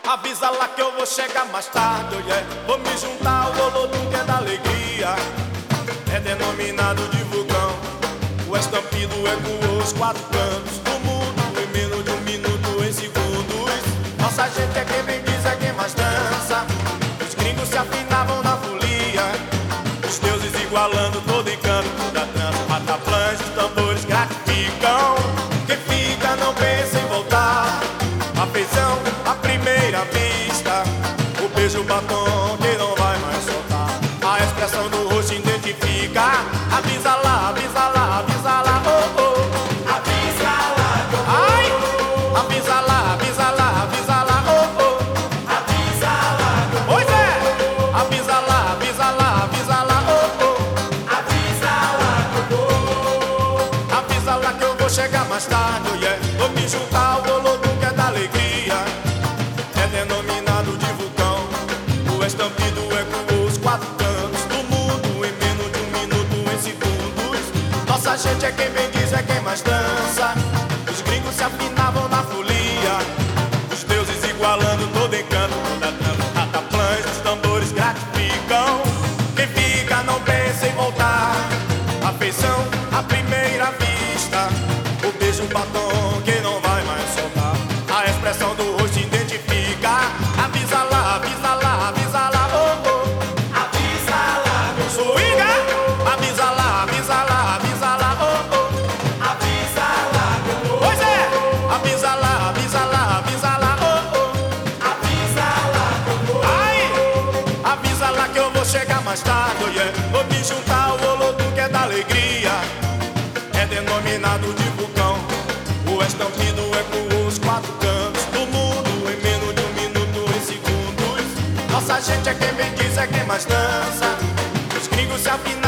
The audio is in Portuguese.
Avisa lá que eu vou chegar mais tarde, oh yeah. Vou me juntar ao Olodum que é da alegria. É denominado de vulcão. O estampido ecoou os quatro cantos do mundo em menos de um minuto, em segundos. Nossa gente é quem vem, diz, é quem mais dança. Os gringos se afinavam na folia, os deuses igualando todo encanto da dança. Rataplãs, os tambores gratificam. Quem fica não pensa em voltar. Afeição à primeira vista, o beijo, o batom que não vai mais soltar. A expressão do rosto identifica. Avisa lá, avisa lá, avisa lá, oh oh. Avisa lá que eu vou. Ai, avisa lá, avisa lá, avisa lá, oh oh. Avisa lá que eu vou. Pois é, avisa lá, avisa lá, avisa lá, oh oh. Avisa lá que eu vou. Avisa lá que eu vou chegar mais tarde, oh yeah. Vou me juntar ao Olodum que é da alegria. É denominado de vulcão. O estampido ecoou os quatro cantos do mundo em menos de um minuto, em segundos. Nossa gente é quem bem diz, é quem mais dança. Os gringos se afinavam na folia, os deuses igualando todo encanto da dança. Rataplãs, os tambores gratificam. Quem fica não pensa em voltar. Afeição à primeira vista, o beijo, o batom que não vai mais soltar. A expressão do rosto identifica. Avisa lá, avisa lá, avisa lá, oh oh. Avisa lá que eu vou. Swinga! Avisa lá, avisa lá, avisa lá, oh oh. Avisa lá que eu vou. Pois é, avisa lá, avisa lá, avisa lá, oh oh. Avisa lá que eu vou. Ai, avisa lá que eu vou chegar mais tarde, oh yeah. Vou me juntar ao Olodum que é da alegria. É denominado de vulcão. O estampido ecoou os quatro cantos do mundo em menos de um minuto, em segundos. Nossa gente é quem bem diz, é quem mais dança. Os gringos se afinam